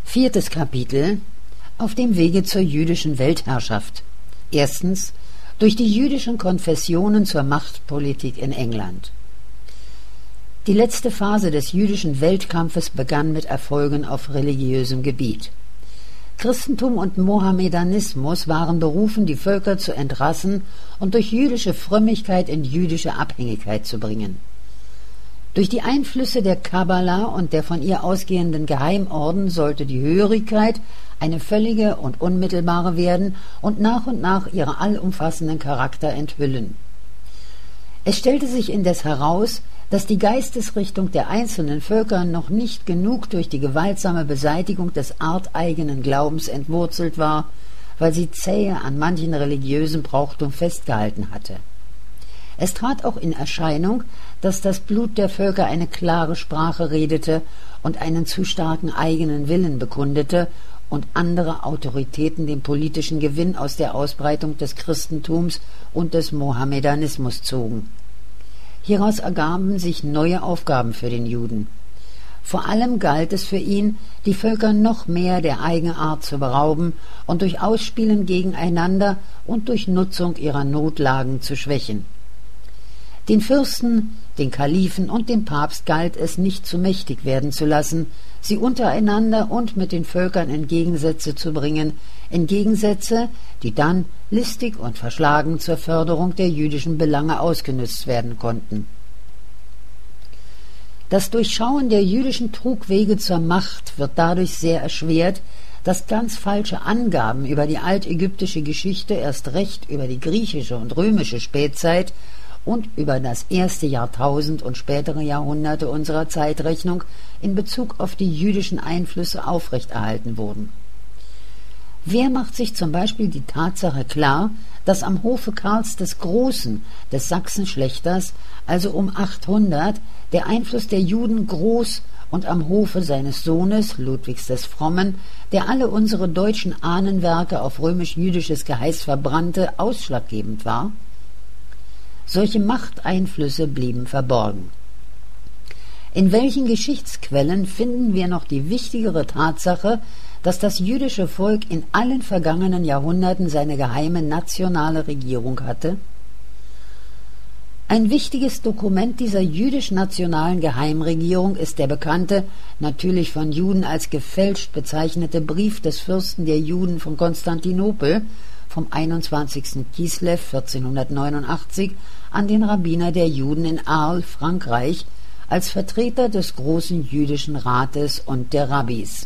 4. Kapitel: Auf dem Wege zur jüdischen Weltherrschaft. Erstens: Durch die jüdischen Konfessionen zur Machtpolitik in England. Die letzte Phase des jüdischen Weltkampfes begann mit Erfolgen auf religiösem Gebiet. Christentum und Mohammedanismus waren berufen, die Völker zu entrassen und durch jüdische Frömmigkeit in jüdische Abhängigkeit zu bringen. Durch die Einflüsse der Kabbala und der von ihr ausgehenden Geheimorden sollte die Hörigkeit eine völlige und unmittelbare werden und nach ihren allumfassenden Charakter enthüllen. Es stellte sich indes heraus, dass die Geistesrichtung der einzelnen Völker noch nicht genug durch die gewaltsame Beseitigung des arteigenen Glaubens entwurzelt war, weil sie zähe an manchen religiösen Brauchtum festgehalten hatte. Es trat auch in Erscheinung, dass das Blut der Völker eine klare Sprache redete und einen zu starken eigenen Willen bekundete und andere Autoritäten den politischen Gewinn aus der Ausbreitung des Christentums und des Mohammedanismus zogen. Hieraus ergaben sich neue Aufgaben für den Juden. Vor allem galt es für ihn, die Völker noch mehr der Eigenart zu berauben und durch Ausspielen gegeneinander und durch Nutzung ihrer Notlagen zu schwächen. Den Fürsten, den Kalifen und dem Papst galt es nicht zu mächtig werden zu lassen, sie untereinander und mit den Völkern in Gegensätze zu bringen, in Gegensätze, die dann listig und verschlagen zur Förderung der jüdischen Belange ausgenützt werden konnten. Das Durchschauen der jüdischen Trugwege zur Macht wird dadurch sehr erschwert, dass ganz falsche Angaben über die altägyptische Geschichte, erst recht über die griechische und römische Spätzeit und über das erste Jahrtausend und spätere Jahrhunderte unserer Zeitrechnung in Bezug auf die jüdischen Einflüsse aufrechterhalten wurden. Wer macht sich zum Beispiel die Tatsache klar, dass am Hofe Karls des Großen, des Sachsenschlechters, also um 800, der Einfluss der Juden groß und am Hofe seines Sohnes, Ludwigs des Frommen, der alle unsere deutschen Ahnenwerke auf römisch-jüdisches Geheiß verbrannte, ausschlaggebend war? Solche Machteinflüsse blieben verborgen. In welchen Geschichtsquellen finden wir noch die wichtigere Tatsache, dass das jüdische Volk in allen vergangenen Jahrhunderten seine geheime nationale Regierung hatte? Ein wichtiges Dokument dieser jüdisch-nationalen Geheimregierung ist der bekannte, natürlich von Juden als gefälscht bezeichnete Brief des Fürsten der Juden von Konstantinopel vom 21. Kislev 1489 an den Rabbiner der Juden in Arles, Frankreich, als Vertreter des großen jüdischen Rates und der Rabbis.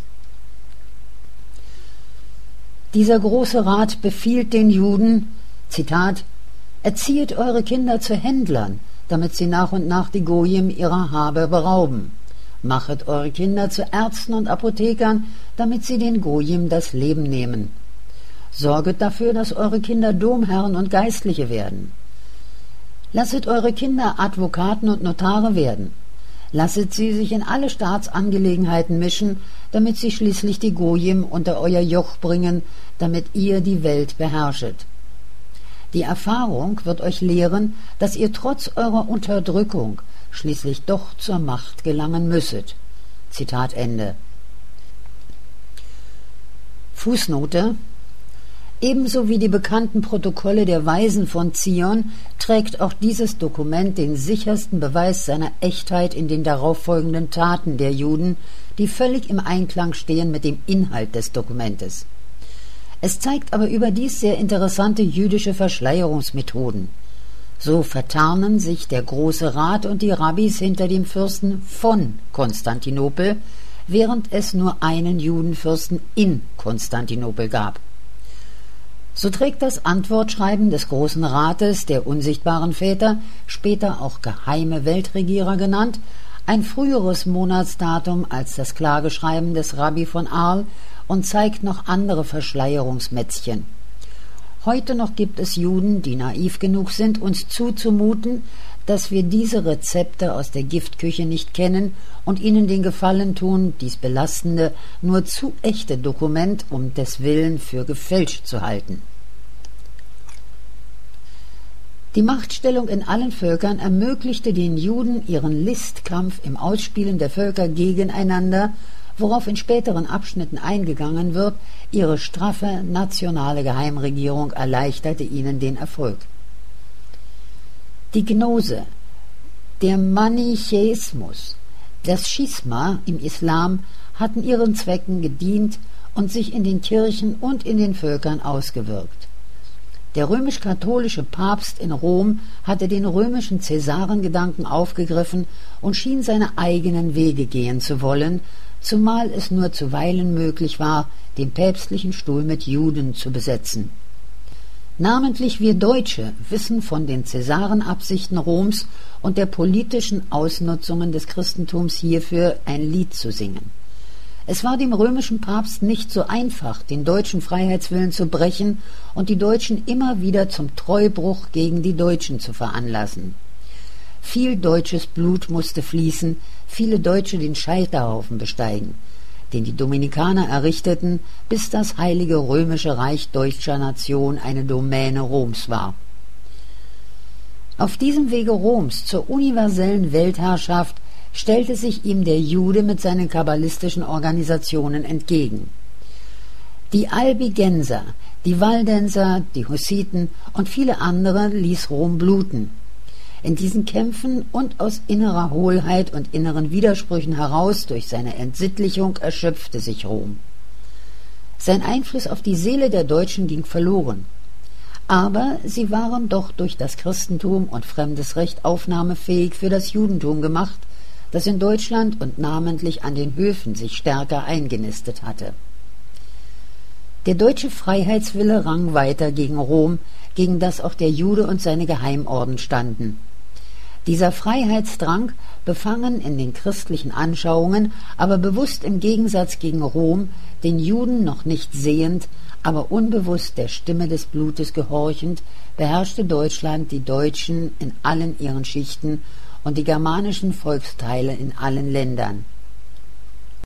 Dieser große Rat befiehlt den Juden, Zitat, »Erziehet eure Kinder zu Händlern, damit sie nach und nach die Gojim ihrer Habe berauben. Machet eure Kinder zu Ärzten und Apothekern, damit sie den Gojim das Leben nehmen. Sorget dafür, dass eure Kinder Domherren und Geistliche werden. Lasset eure Kinder Advokaten und Notare werden. Lasset sie sich in alle Staatsangelegenheiten mischen, damit sie schließlich die Gojim unter euer Joch bringen, damit ihr die Welt beherrschet. Die Erfahrung wird euch lehren, dass ihr trotz eurer Unterdrückung schließlich doch zur Macht gelangen müsset.« Zitat Ende. Fußnote: Ebenso wie die bekannten Protokolle der Weisen von Zion trägt auch dieses Dokument den sichersten Beweis seiner Echtheit in den darauffolgenden Taten der Juden, die völlig im Einklang stehen mit dem Inhalt des Dokumentes. Es zeigt aber überdies sehr interessante jüdische Verschleierungsmethoden. So vertarnen sich der Große Rat und die Rabbis hinter dem Fürsten von Konstantinopel, während es nur einen Judenfürsten in Konstantinopel gab. So trägt das Antwortschreiben des Großen Rates der unsichtbaren Väter, später auch geheime Weltregierer genannt, ein früheres Monatsdatum als das Klageschreiben des Rabbi von Arles und zeigt noch andere Verschleierungsmätzchen. Heute noch gibt es Juden, die naiv genug sind, uns zuzumuten, dass wir diese Rezepte aus der Giftküche nicht kennen und ihnen den Gefallen tun, dies belastende, nur zu echte Dokument um deswillen für gefälscht zu halten. Die Machtstellung in allen Völkern ermöglichte den Juden ihren Listkampf im Ausspielen der Völker gegeneinander worauf in späteren Abschnitten eingegangen wird. Ihre straffe nationale Geheimregierung erleichterte ihnen den Erfolg. Die Gnose, der Manichäismus, das Schisma im Islam hatten ihren Zwecken gedient und sich in den Kirchen und in den Völkern ausgewirkt. Der römisch-katholische Papst in Rom hatte den römischen Cäsarengedanken aufgegriffen und schien seine eigenen Wege gehen zu wollen, zumal es nur zuweilen möglich war, den päpstlichen Stuhl mit Juden zu besetzen. Namentlich wir Deutsche wissen von den Cäsarenabsichten Roms und der politischen Ausnutzungen des Christentums hierfür ein Lied zu singen. Es war dem römischen Papst nicht so einfach, den deutschen Freiheitswillen zu brechen und die Deutschen immer wieder zum Treubruch gegen die Deutschen zu veranlassen. Viel deutsches Blut musste fließen, viele Deutsche den Scheiterhaufen besteigen, den die Dominikaner errichteten, bis das Heilige Römische Reich deutscher Nation eine Domäne Roms war. Auf diesem Wege Roms zur universellen Weltherrschaft stellte sich ihm der Jude mit seinen kabbalistischen Organisationen entgegen. Die Albigenser, die Waldenser, die Hussiten und viele andere ließ Rom bluten. In diesen Kämpfen und aus innerer Hohlheit und inneren Widersprüchen heraus durch seine Entsittlichung erschöpfte sich Rom. Sein Einfluss auf die Seele der Deutschen ging verloren. Aber sie waren doch durch das Christentum und fremdes Recht aufnahmefähig für das Judentum gemacht, das in Deutschland und namentlich an den Höfen sich stärker eingenistet hatte. Der deutsche Freiheitswille rang weiter gegen Rom, gegen das auch der Jude und seine Geheimorden standen. Dieser Freiheitsdrang, befangen in den christlichen Anschauungen, aber bewusst im Gegensatz gegen Rom, den Juden noch nicht sehend, aber unbewusst der Stimme des Blutes gehorchend, beherrschte Deutschland die Deutschen in allen ihren Schichten und die germanischen Volksteile in allen Ländern.